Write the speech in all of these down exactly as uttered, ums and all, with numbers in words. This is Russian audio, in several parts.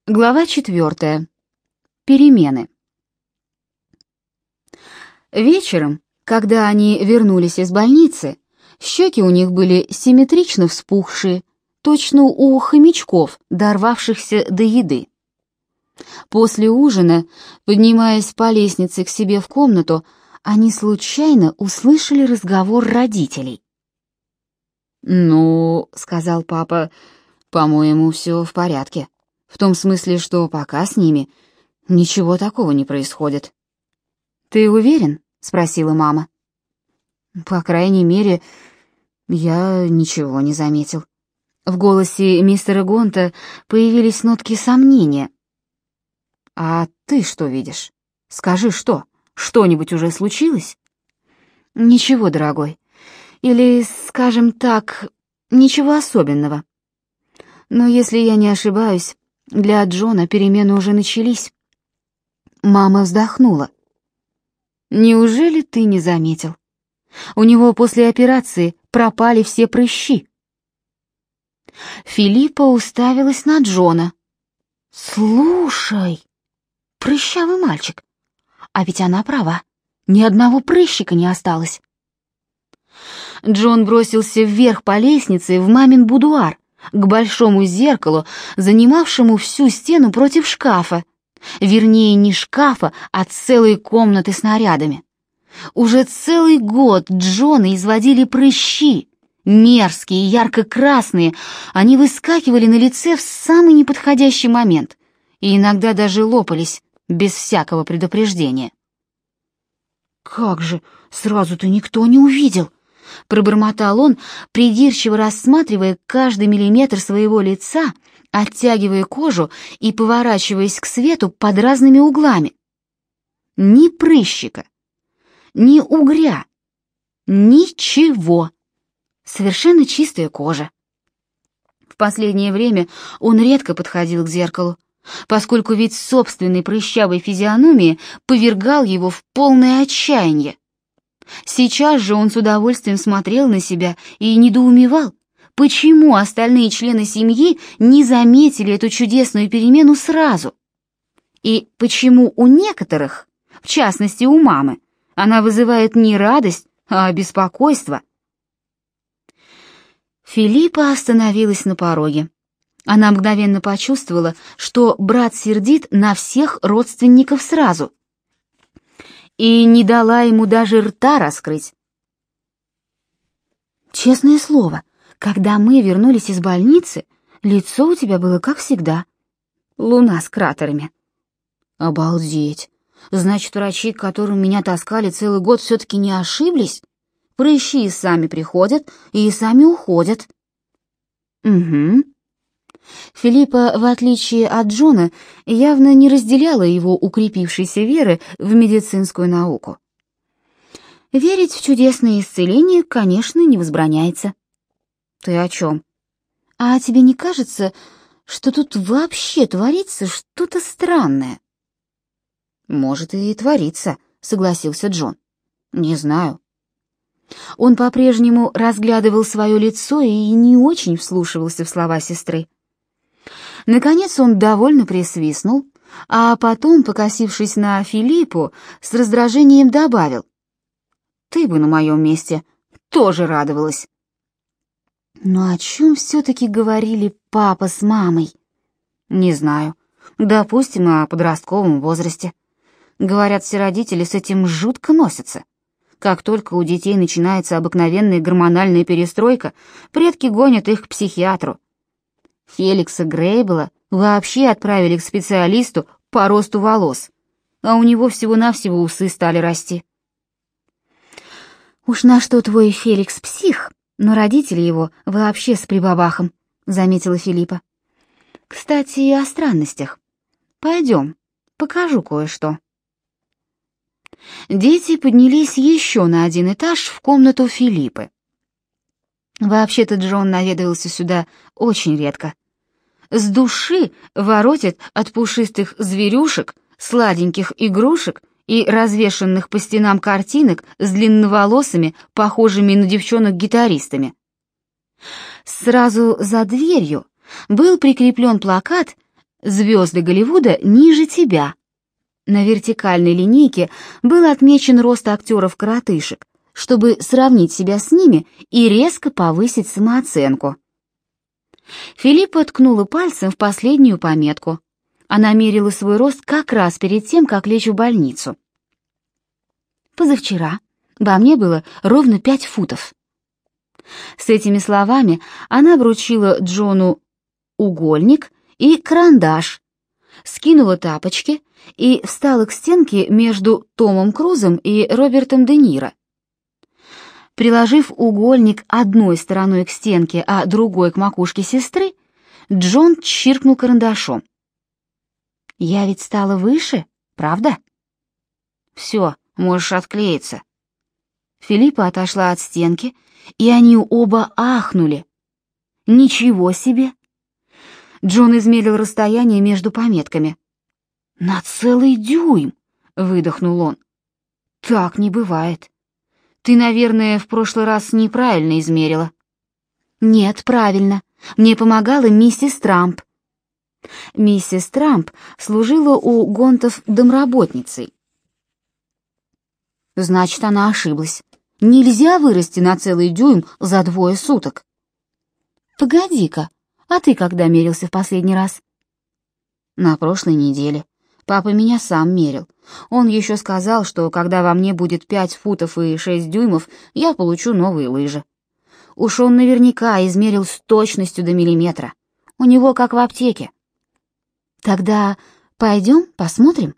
Глава четвертая. Перемены. Вечером, когда они вернулись из больницы, щеки у них были симметрично вспухшие, точно у хомячков, дорвавшихся до еды. После ужина, поднимаясь по лестнице к себе в комнату, они случайно услышали разговор родителей. «Ну, — сказал папа, — по-моему, все в порядке. В том смысле, что пока с ними ничего такого не происходит». «Ты уверен?» — спросила мама. «По крайней мере, я ничего не заметил». В голосе мистера Гонта появились нотки сомнения. «А ты что видишь? Скажи, что? Что-нибудь уже случилось?» «Ничего, дорогой. Или, скажем так, ничего особенного. Но если я не ошибаюсь, для Джона перемены уже начались». Мама вздохнула. «Неужели ты не заметил? У него после операции пропали все прыщи». Филиппа уставилась на Джона. «Слушай, прыщавый мальчик, а ведь она права, ни одного прыщика не осталось». Джон бросился вверх по лестнице в мамин будуар, к большому зеркалу, занимавшему всю стену против шкафа. Вернее, не шкафа, а целой комнаты с нарядами. Уже целый год Джона изводили прыщи. Мерзкие, ярко-красные, они выскакивали на лице в самый неподходящий момент и иногда даже лопались без всякого предупреждения. «Как же, сразу-то никто не увидел!» — пробормотал он, придирчиво рассматривая каждый миллиметр своего лица, оттягивая кожу и поворачиваясь к свету под разными углами. Ни прыщика, ни угря, ничего. Совершенно чистая кожа. В последнее время он редко подходил к зеркалу, поскольку вид собственной прыщавой физиономии повергал его в полное отчаяние. Сейчас же он с удовольствием смотрел на себя и недоумевал, почему остальные члены семьи не заметили эту чудесную перемену сразу, и почему у некоторых, в частности у мамы, она вызывает не радость, а беспокойство. Филиппа остановилась на пороге. Она мгновенно почувствовала, что брат сердит на всех родственников сразу, и не дала ему даже рта раскрыть. «Честное слово, когда мы вернулись из больницы, лицо у тебя было как всегда. Луна с кратерами». «Обалдеть! Значит, врачи, к которым меня таскали целый год, все-таки не ошиблись? Прыщи сами приходят и сами уходят». «Угу». Филиппа, в отличие от Джона, явно не разделяла его укрепившейся веры в медицинскую науку. Верить в чудесное исцеление, конечно, не возбраняется. «Ты о чем?» «А тебе не кажется, что тут вообще творится что-то странное?» «Может, и творится», — согласился Джон. «Не знаю». Он по-прежнему разглядывал свое лицо и не очень вслушивался в слова сестры. Наконец он довольно присвистнул, а потом, покосившись на Филиппу, с раздражением добавил: «Ты бы на моем месте тоже радовалась». Но о чем все-таки говорили папа с мамой? Не знаю. Допустим, о подростковом возрасте. Говорят, все родители с этим жутко носятся. Как только у детей начинается обыкновенная гормональная перестройка, предки гонят их к психиатру. Феликса Грейбла вообще отправили к специалисту по росту волос, а у него всего-навсего усы стали расти. «Уж на что твой Феликс псих, но родители его вообще с прибабахом», — заметила Филиппа. «Кстати, и о странностях. Пойдем, покажу кое-что». Дети поднялись еще на один этаж в комнату Филиппы. Вообще-то Джон наведывался сюда очень редко. С души воротит от пушистых зверюшек, сладеньких игрушек и развешанных по стенам картинок с длинноволосыми, похожими на девчонок-гитаристами. Сразу за дверью был прикреплен плакат Звезды Голливуда ниже тебя. На вертикальной линейке был отмечен рост актеров-коротышек, чтобы сравнить себя с ними и резко повысить самооценку. Филиппа ткнула пальцем в последнюю пометку. Она мерила свой рост как раз перед тем, как лечь в больницу. Позавчера во мне было ровно пять футов. С этими словами она вручила Джону угольник и карандаш, скинула тапочки и встала к стенке между Томом Крузом и Робертом Де Ниро. Приложив угольник одной стороной к стенке, а другой к макушке сестры, Джон чиркнул карандашом. «Я ведь стала выше, правда?» «Все, можешь отклеиться». Филиппа отошла от стенки, и они оба ахнули. «Ничего себе!» Джон измерил расстояние между пометками. «На целый дюйм!» — выдохнул он. «Так не бывает. Ты, наверное, в прошлый раз неправильно измерила». «Нет, правильно. Мне помогала миссис Трамп». Миссис Трамп служила у Гонтов домработницей. Значит, она ошиблась. Нельзя вырасти на целый дюйм за двое суток. Погоди-ка, а ты когда мерился в последний раз? На прошлой неделе. Папа меня сам мерил. Он еще сказал, что когда во мне будет пять футов и шесть дюймов, я получу новые лыжи. Уж он наверняка измерил с точностью до миллиметра. У него как в аптеке. Тогда пойдем посмотрим.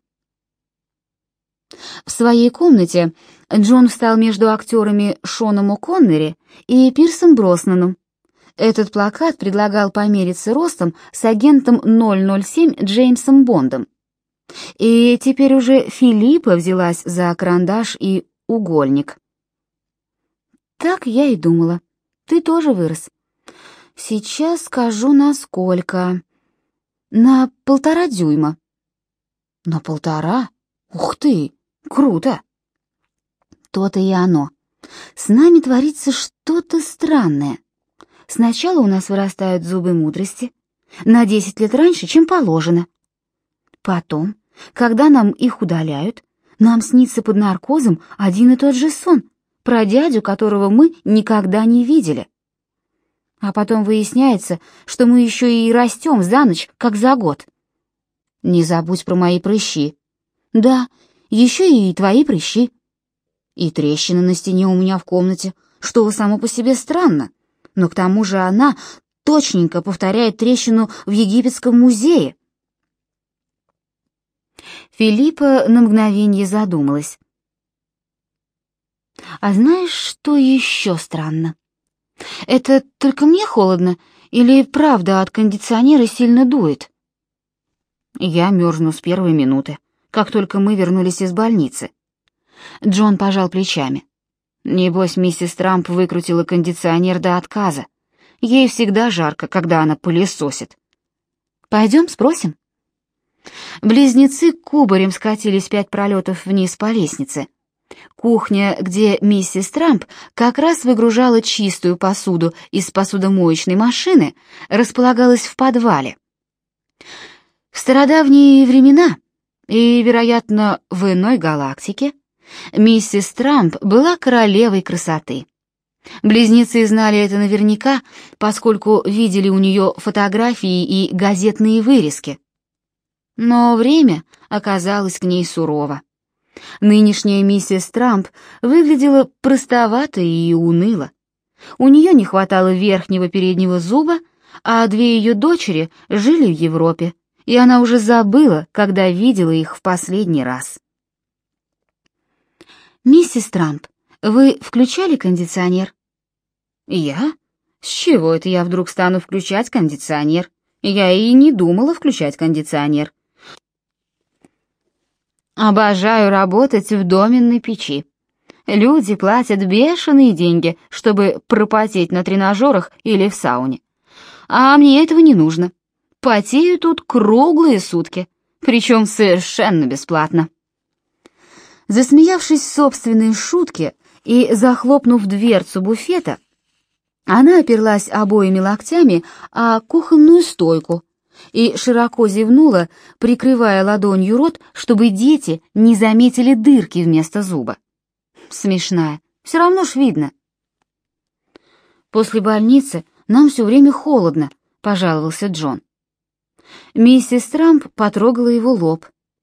В своей комнате Джон встал между актерами Шоном О'Коннери и Пирсом Броснаном. Этот плакат предлагал помериться ростом с агентом ноль ноль семь Джеймсом Бондом. И теперь уже Филиппа взялась за карандаш и угольник. Так я и думала. Ты тоже вырос. Сейчас скажу, насколько. На полтора дюйма. На полтора? Ух ты, круто. То-то и оно. С нами творится что-то странное. Сначала у нас вырастают зубы мудрости, на десять лет раньше, чем положено. Потом, когда нам их удаляют, нам снится под наркозом один и тот же сон про дядю, которого мы никогда не видели. А потом выясняется, что мы еще и растем за ночь, как за год. Не забудь про мои прыщи. Да, еще и твои прыщи. И трещина на стене у меня в комнате, что само по себе странно, но к тому же она точненько повторяет трещину в Египетском музее. Филиппа на мгновение задумалась. А знаешь, что еще странно? Это только мне холодно или правда от кондиционера сильно дует? Я мерзну с первой минуты, как только мы вернулись из больницы. Джон пожал плечами. Небось, миссис Трамп выкрутила кондиционер до отказа. Ей всегда жарко, когда она пылесосит. Пойдем спросим. Близнецы кубарем скатились пять пролетов вниз по лестнице. Кухня, где миссис Трамп как раз выгружала чистую посуду из посудомоечной машины, располагалась в подвале. В стародавние времена и, вероятно, в иной галактике миссис Трамп была королевой красоты. Близнецы знали это наверняка, поскольку видели у нее фотографии и газетные вырезки. Но время оказалось к ней сурово. Нынешняя миссис Трамп выглядела простовато и уныло. У нее не хватало верхнего переднего зуба, а две ее дочери жили в Европе, и она уже забыла, когда видела их в последний раз. «Миссис Трамп, вы включали кондиционер?» «Я? С чего это я вдруг стану включать кондиционер? Я и не думала включать кондиционер. Обожаю работать в доменной печи. Люди платят бешеные деньги, чтобы пропотеть на тренажерах или в сауне. А мне этого не нужно. Потею тут круглые сутки, причем совершенно бесплатно». Засмеявшись собственной шутке и захлопнув дверцу буфета, она оперлась обоими локтями о кухонную стойку и широко зевнула, прикрывая ладонью рот, чтобы дети не заметили дырки вместо зуба. Смешная, все равно ж видно. «После больницы нам все время холодно», — пожаловался Джон. Миссис Трамп потрогала его лоб.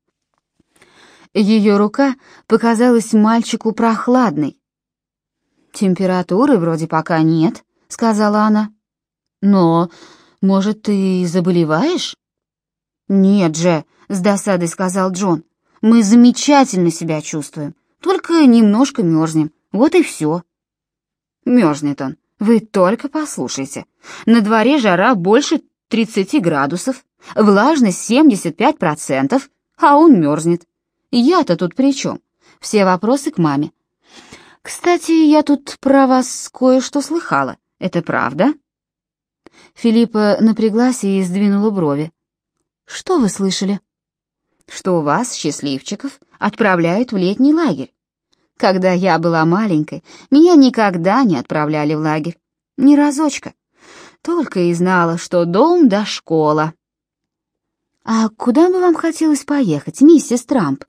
Ее рука показалась мальчику прохладной. «Температуры вроде пока нет», — сказала она. «Но, может, ты заболеваешь?» «Нет же», — с досадой сказал Джон. «Мы замечательно себя чувствуем, только немножко мерзнем, вот и все». «Мерзнет он, вы только послушайте. На дворе жара больше тридцати градусов, влажность семьдесят пять процентов, а он мерзнет. Я-то тут при чем? Все вопросы к маме. Кстати, я тут про вас кое-что слыхала. Это правда?» Филиппа напряглась и сдвинула брови. «Что вы слышали?» «Что вас, счастливчиков, отправляют в летний лагерь. Когда я была маленькой, меня никогда не отправляли в лагерь. Ни разочка. Только и знала, что дом да школа». «А куда бы вам хотелось поехать, миссис Трамп?»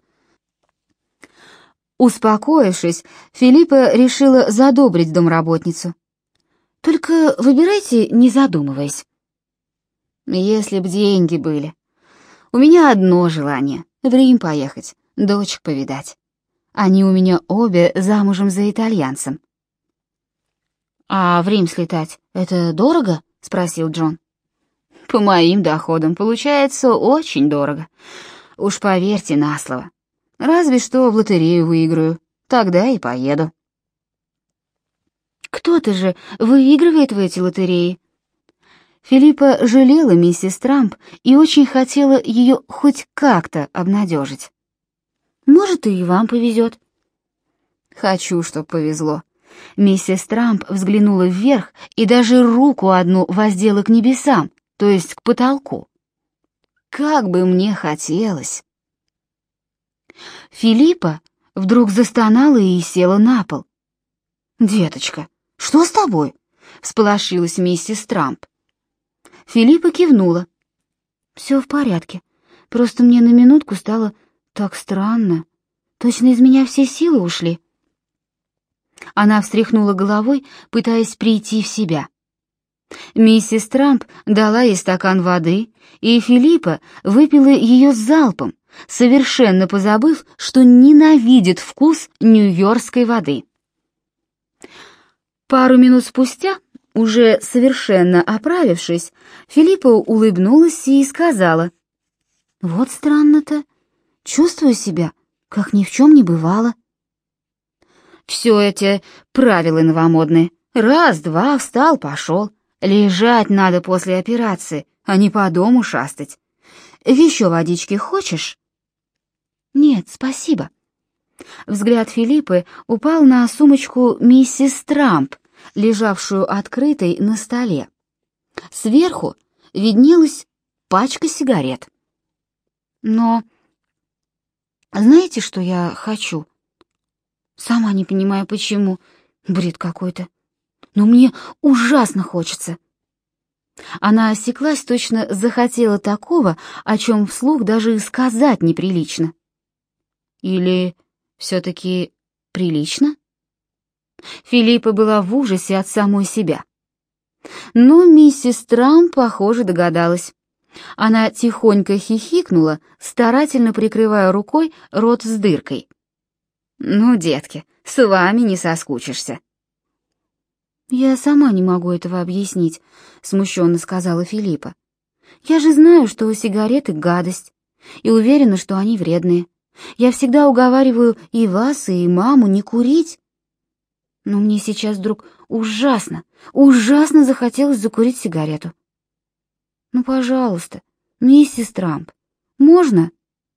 Успокоившись, Филиппа решила задобрить домработницу. «Только выбирайте, не задумываясь». «Если б деньги были. У меня одно желание — в Рим поехать, дочек повидать. Они у меня обе замужем за итальянцем». «А в Рим слетать — это дорого?» — спросил Джон. «По моим доходам получается очень дорого. Уж поверьте на слово. Разве что в лотерею выиграю, тогда и поеду». «Кто-то же выигрывает в эти лотереи». Филиппа жалела миссис Трамп и очень хотела ее хоть как-то обнадежить. «Может, и вам повезет». «Хочу, чтоб повезло». Миссис Трамп взглянула вверх и даже руку одну воздела к небесам, то есть к потолку. «Как бы мне хотелось». Филиппа вдруг застонала и села на пол. «Деточка, что с тобой?» — всполошилась миссис Трамп. Филиппа кивнула. «Все в порядке, просто мне на минутку стало так странно. Точно из меня все силы ушли». Она встряхнула головой, пытаясь прийти в себя. Миссис Трамп дала ей стакан воды, и Филиппа выпила ее залпом, совершенно позабыв, что ненавидит вкус нью-йоркской воды. Пару минут спустя, уже совершенно оправившись, Филиппа улыбнулась и сказала: «Вот странно-то, чувствую себя, как ни в чем не бывало». «Все эти правила новомодные. Раз-два, встал, пошел. Лежать надо после операции, а не по дому шастать. Еще водички хочешь?» «Нет, спасибо». Взгляд Филиппы упал на сумочку миссис Трамп, лежавшую открытой на столе. Сверху виднелась пачка сигарет. «Но знаете, что я хочу? Сама не понимаю, почему. Бред какой-то. Но мне ужасно хочется». Она осеклась, точно захотела такого, о чем вслух даже и сказать неприлично. Или все-таки прилично? Филиппа была в ужасе от самой себя. Но миссис Трамп, похоже, догадалась. Она тихонько хихикнула, старательно прикрывая рукой рот с дыркой. «Ну, детки, с вами не соскучишься». «Я сама не могу этого объяснить», — смущенно сказала Филиппа. «Я же знаю, что сигареты — гадость, и уверена, что они вредные. Я всегда уговариваю и вас, и маму не курить. Но мне сейчас вдруг ужасно, ужасно захотелось закурить сигарету. Ну, пожалуйста, миссис Трамп, можно?»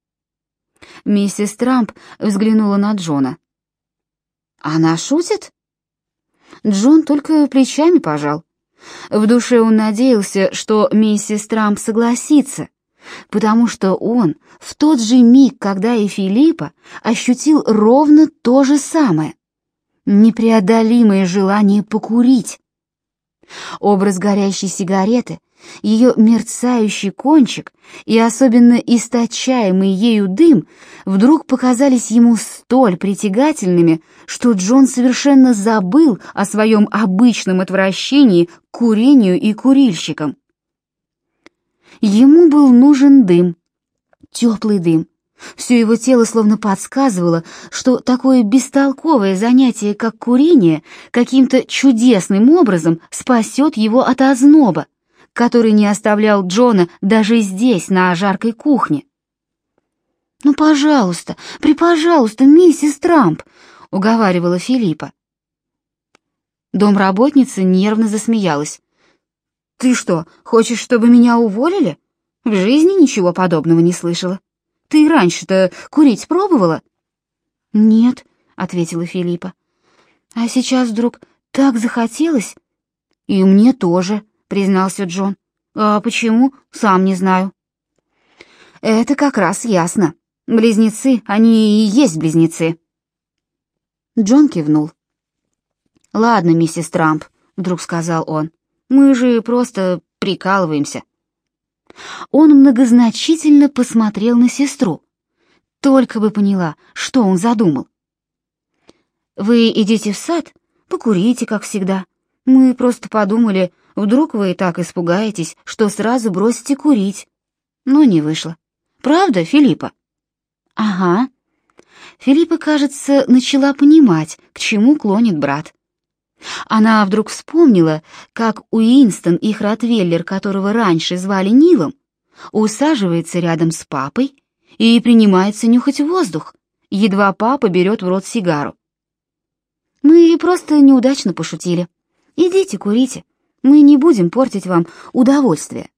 Миссис Трамп взглянула на Джона. «Она шутит?» Джон только плечами пожал. В душе он надеялся, что миссис Трамп согласится, потому что он в тот же миг, когда и Филиппа, ощутил ровно то же самое — непреодолимое желание покурить. Образ горящей сигареты ее мерцающий кончик и особенно источаемый ею дым вдруг показались ему столь притягательными, что Джон совершенно забыл о своем обычном отвращении к курению и курильщикам. Ему был нужен дым, теплый дым. Все его тело словно подсказывало, что такое бестолковое занятие, как курение, каким-то чудесным образом спасет его от озноба, который не оставлял Джона даже здесь, на жаркой кухне. «Ну, пожалуйста, припожалуйста, миссис Трамп», — уговаривала Филиппа. Домработница нервно засмеялась. «Ты что, хочешь, чтобы меня уволили? В жизни ничего подобного не слышала. Ты раньше-то курить пробовала?» «Нет», — ответила Филиппа. «А сейчас вдруг так захотелось?» «И мне тоже», — признался Джон. «А почему? Сам не знаю». «Это как раз ясно. Близнецы, они и есть близнецы». Джон кивнул. «Ладно, миссис Трамп», — вдруг сказал он. «Мы же просто прикалываемся». Он многозначительно посмотрел на сестру. Только бы поняла, что он задумал. «Вы идите в сад, покурите, как всегда. Мы просто подумали, вдруг вы так испугаетесь, что сразу бросите курить». Но не вышло. Правда, Филиппа? «Ага». Филиппа, кажется, начала понимать, к чему клонит брат. Она вдруг вспомнила, как Уинстон, их ротвейлер, которого раньше звали Нилом, усаживается рядом с папой и принимается нюхать воздух, едва папа берет в рот сигару. «Мы просто неудачно пошутили. Идите, курите. Мы не будем портить вам удовольствие».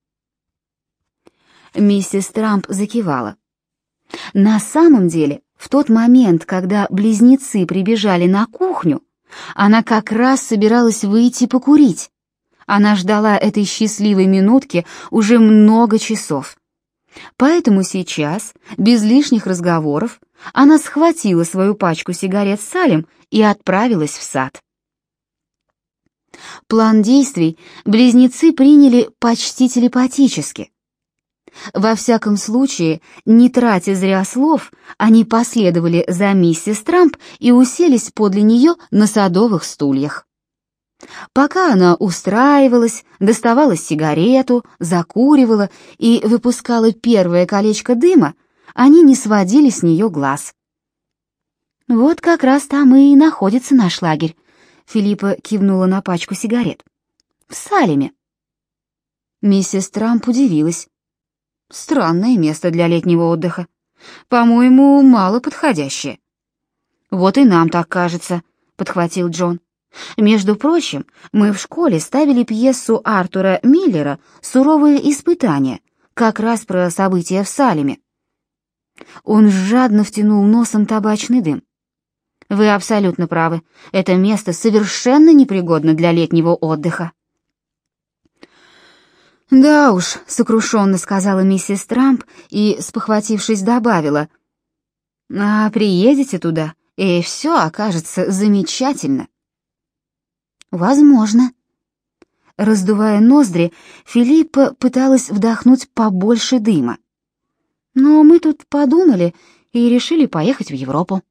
Миссис Трамп закивала. На самом деле, в тот момент, когда близнецы прибежали на кухню, она как раз собиралась выйти покурить. Она ждала этой счастливой минутки уже много часов. Поэтому сейчас, без лишних разговоров, она схватила свою пачку сигарет Салем и отправилась в сад. План действий близнецы приняли почти телепатически. Во всяком случае, не тратя зря слов, они последовали за миссис Трамп и уселись подле нее на садовых стульях. Пока она устраивалась, доставала сигарету, закуривала и выпускала первое колечко дыма, они не сводили с нее глаз. «Вот как раз там и находится наш лагерь», — Филиппа кивнула на пачку сигарет. «В Салеме». Миссис Трамп удивилась. «Странное место для летнего отдыха. По-моему, мало подходящее». «Вот и нам так кажется», — подхватил Джон. «Между прочим, мы в школе ставили пьесу Артура Миллера «Суровые испытания», как раз про события в Салеме». Он жадно втянул носом табачный дым. «Вы абсолютно правы. Это место совершенно непригодно для летнего отдыха». «Да уж», — сокрушенно сказала миссис Трамп и, спохватившись, добавила, «а приедете туда, и все окажется замечательно». «Возможно». Раздувая ноздри, Филиппа пыталась вдохнуть побольше дыма. «Но мы тут подумали и решили поехать в Европу».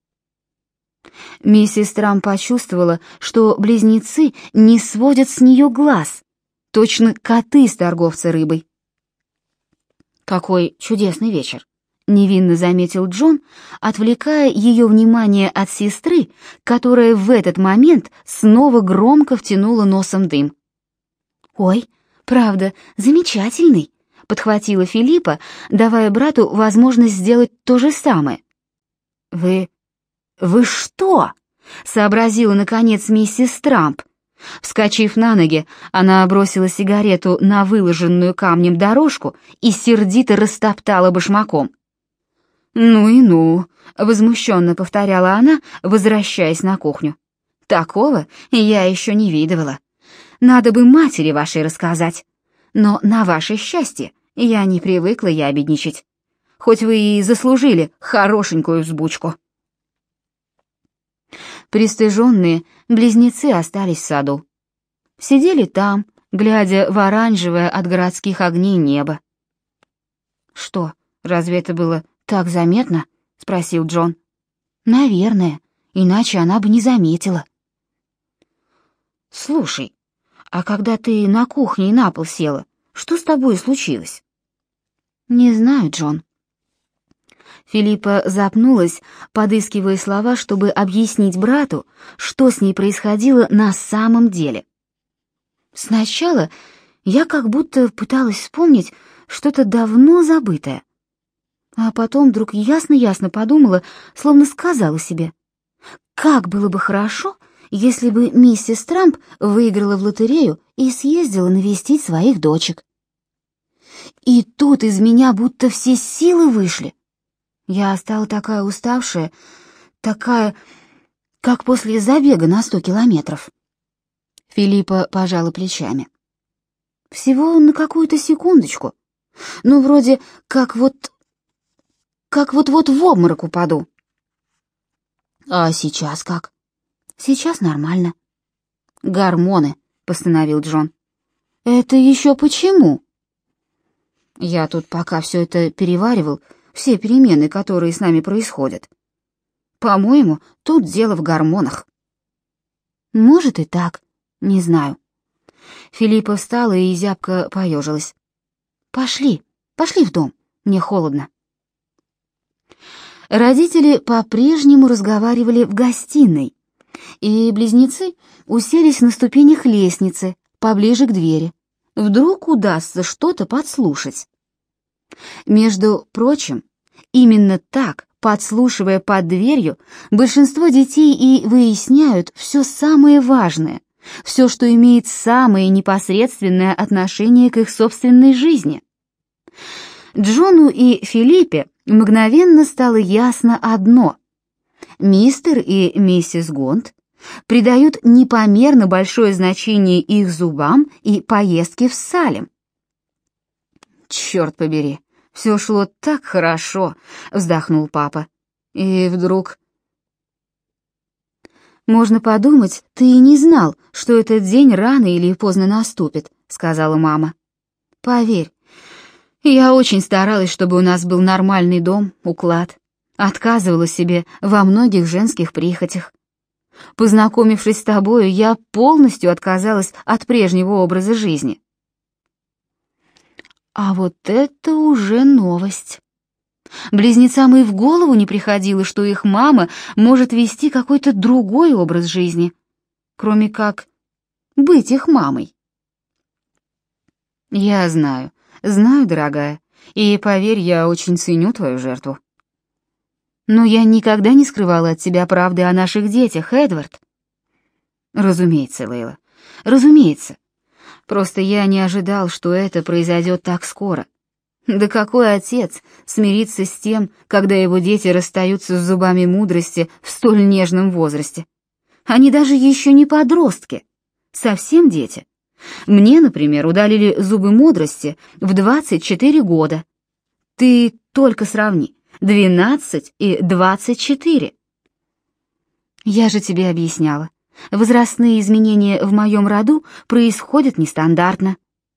Миссис Трамп почувствовала, что близнецы не сводят с нее глаз, точно коты с торговца рыбой. «Какой чудесный вечер», — невинно заметил Джон, отвлекая ее внимание от сестры, которая в этот момент снова громко втянула носом дым. «Ой, правда, замечательный», — подхватила Филиппа, давая брату возможность сделать то же самое. «Вы... вы что?» — сообразила, наконец, миссис Трамп. Вскочив на ноги, она бросила сигарету на выложенную камнем дорожку и сердито растоптала башмаком. «Ну и ну», — возмущенно повторяла она, возвращаясь на кухню. «Такого я еще не видывала. Надо бы матери вашей рассказать. Но на ваше счастье я не привыкла ябедничать. Хоть вы и заслужили хорошенькую взбучку». Пристыженные, близнецы остались в саду. Сидели там, глядя в оранжевое от городских огней небо. «Что, разве это было так заметно?» — спросил Джон. «Наверное, иначе она бы не заметила». «Слушай, а когда ты на кухне на пол села, что с тобой случилось?» «Не знаю, Джон». Филиппа запнулась, подыскивая слова, чтобы объяснить брату, что с ней происходило на самом деле. «Сначала я как будто пыталась вспомнить что-то давно забытое, а потом вдруг ясно-ясно подумала, словно сказала себе, как было бы хорошо, если бы миссис Трамп выиграла в лотерею и съездила навестить своих дочек. И тут из меня будто все силы вышли. Я стала такая уставшая, такая, как после забега на сто километров. Филиппа пожала плечами. Всего на какую-то секундочку. Ну, вроде как вот... как вот-вот в обморок упаду. А сейчас как? Сейчас нормально. Гормоны, постановил Джон. Это еще почему? Я тут пока все это переваривал, все перемены, которые с нами происходят. По-моему, тут дело в гормонах. Может и так, не знаю. Филиппа встала и зябко поежилась. Пошли, пошли в дом, мне холодно. Родители по-прежнему разговаривали в гостиной, и близнецы уселись на ступенях лестницы, поближе к двери. Вдруг удастся что-то подслушать. Между прочим, именно так, подслушивая под дверью, большинство детей и выясняют все самое важное, все, что имеет самое непосредственное отношение к их собственной жизни. Джону и Филиппе мгновенно стало ясно одно: мистер и миссис Гонт придают непомерно большое значение их зубам и поездке в Салем. «Черт побери, все шло так хорошо», — вздохнул папа. И вдруг... «Можно подумать, ты и не знал, что этот день рано или поздно наступит», — сказала мама. «Поверь, я очень старалась, чтобы у нас был нормальный дом, уклад, отказывала себе во многих женских прихотях. Познакомившись с тобою, я полностью отказалась от прежнего образа жизни». А вот это уже новость. Близнецам и в голову не приходило, что их мама может вести какой-то другой образ жизни, кроме как быть их мамой. «Я знаю, знаю, дорогая, и, поверь, я очень ценю твою жертву. Но я никогда не скрывала от тебя правды о наших детях, Эдвард». «Разумеется, Лейла, разумеется. Просто я не ожидал, что это произойдет так скоро. Да какой отец смирится с тем, когда его дети расстаются с зубами мудрости в столь нежном возрасте? Они даже еще не подростки, совсем дети. Мне, например, удалили зубы мудрости в двадцать четыре года. Ты только сравни, двенадцать и двадцать четыре. Я же тебе объясняла. Возрастные изменения в моем роду происходят нестандартно.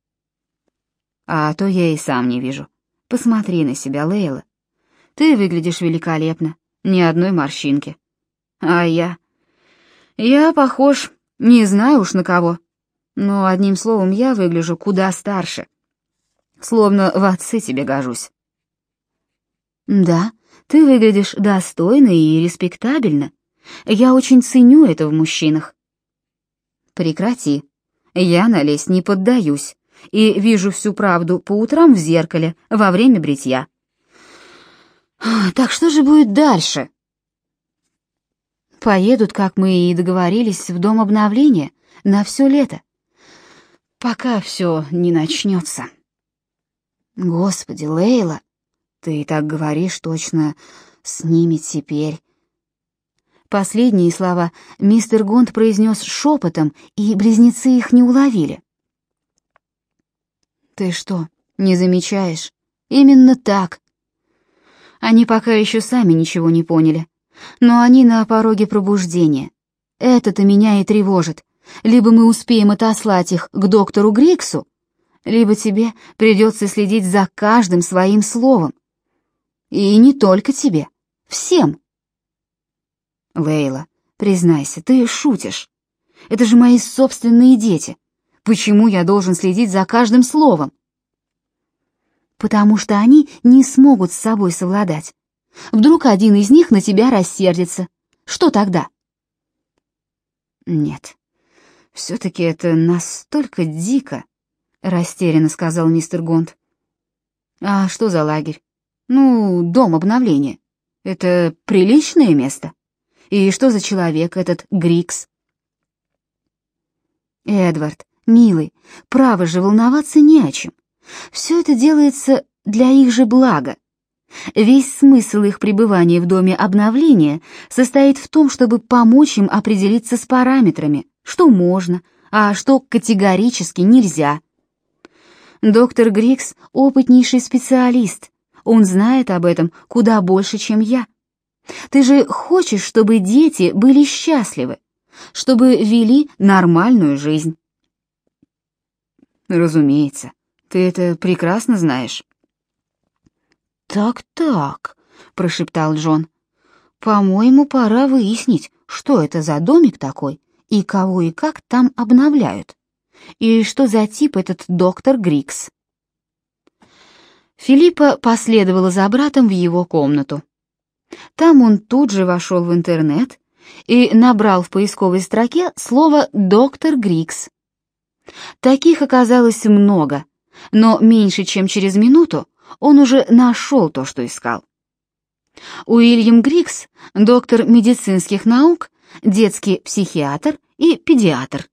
А то я и сам не вижу. Посмотри на себя, Лейла. Ты выглядишь великолепно, ни одной морщинки. А я... Я похож, не знаю уж на кого, но одним словом я выгляжу куда старше. Словно в отцы тебе гожусь. Да, ты выглядишь достойно и респектабельно. Я очень ценю это в мужчинах. Прекрати. Я на лесть не поддаюсь и вижу всю правду по утрам в зеркале во время бритья. Так что же будет дальше? Поедут, как мы и договорились, в дом обновления на все лето, пока все не начнется. Господи, Лейла, ты так говоришь, точно с ними теперь. Последние слова мистер Гонт произнес шепотом, и близнецы их не уловили. «Ты что, не замечаешь? Именно так. Они пока еще сами ничего не поняли, но они на пороге пробуждения. Это-то меня и тревожит, Либо мы успеем отослать их к доктору Гриксу, либо тебе придется следить за каждым своим словом. И не только тебе, всем. Лейла, признайся, ты шутишь. Это же мои собственные дети. Почему я должен следить за каждым словом? Потому что они не смогут с собой совладать. Вдруг один из них на тебя рассердится. Что тогда? Нет, все-таки это настолько дико, растерянно сказал мистер Гонт. А что за лагерь? Ну, дом обновления. Это приличное место? И что за человек этот Грикс? Эдвард, милый, право же волноваться не о чем. Все это делается для их же блага. Весь смысл их пребывания в доме обновления состоит в том, чтобы помочь им определиться с параметрами, что можно, а что категорически нельзя. Доктор Грикс — опытнейший специалист. Он знает об этом куда больше, чем я. Ты же хочешь, чтобы дети были счастливы, чтобы вели нормальную жизнь. Разумеется, ты это прекрасно знаешь. «Так-так», — прошептал Джон, — «по-моему, пора выяснить, что это за домик такой, и кого и как там обновляют, и что за тип этот доктор Грикс». Филиппа последовала за братом в его комнату. Там он тут же вошел в интернет и набрал в поисковой строке слово «доктор Грикс». Таких оказалось много, но меньше чем через минуту он уже нашел то, что искал. Уильям Грикс, доктор медицинских наук, детский психиатр и педиатр.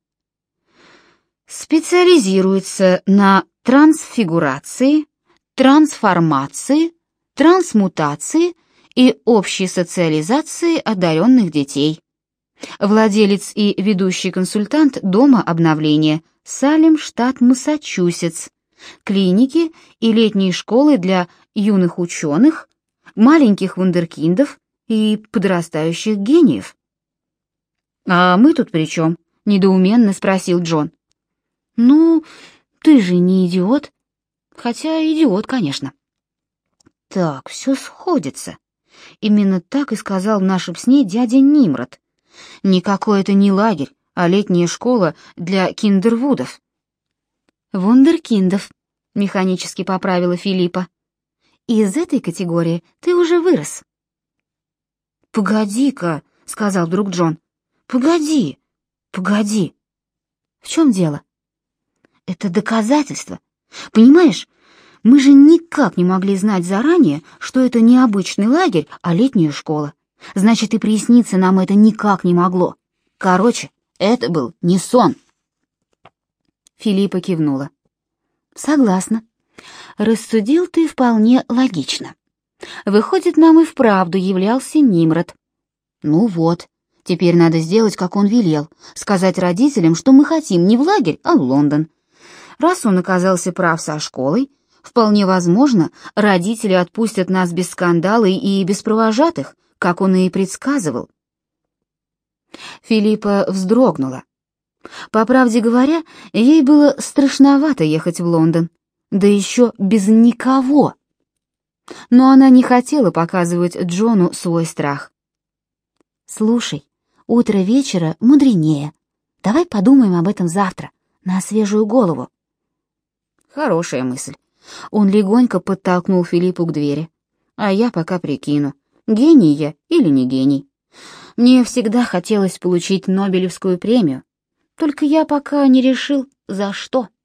Специализируется на трансфигурации, трансформации, трансмутации и общей социализации одаренных детей. Владелец и ведущий консультант дома обновления Салем, штат Массачусетс, клиники и летней школы для юных ученых, маленьких вундеркиндов и подрастающих гениев. «А мы тут при чем?» — недоуменно спросил Джон. «Ну, ты же не идиот. Хотя идиот, конечно». «Так, все сходится. Именно так и сказал в нашем сне дядя Нимрод. Никакой это не лагерь, а летняя школа для киндервудов». «Вундеркиндов», — механически поправила Филиппа. «Из этой категории ты уже вырос». «Погоди-ка», — сказал вдруг Джон. «Погоди, погоди». «В чем дело?» «Это доказательство. Понимаешь, мы же никак не могли знать заранее, что это не обычный лагерь, а летняя школа. Значит, и присниться нам это никак не могло. Короче, это был не сон». Филиппа кивнула. «Согласна. Рассудил ты вполне логично. Выходит, нам и вправду являлся Нимрод. Ну вот, теперь надо сделать, как он велел, сказать родителям, что мы хотим не в лагерь, а в Лондон. Раз он оказался прав со школой, вполне возможно, родители отпустят нас без скандала и без провожатых, как он и предсказывал». Филиппа вздрогнула. По правде говоря, ей было страшновато ехать в Лондон, да еще без никого. Но она не хотела показывать Джону свой страх. «Слушай, утро вечера мудренее. Давай подумаем об этом завтра, на свежую голову». Хорошая мысль. Он легонько подтолкнул Филиппу к двери. А я пока прикину, гений я или не гений. Мне всегда хотелось получить Нобелевскую премию, только я пока не решил, за что.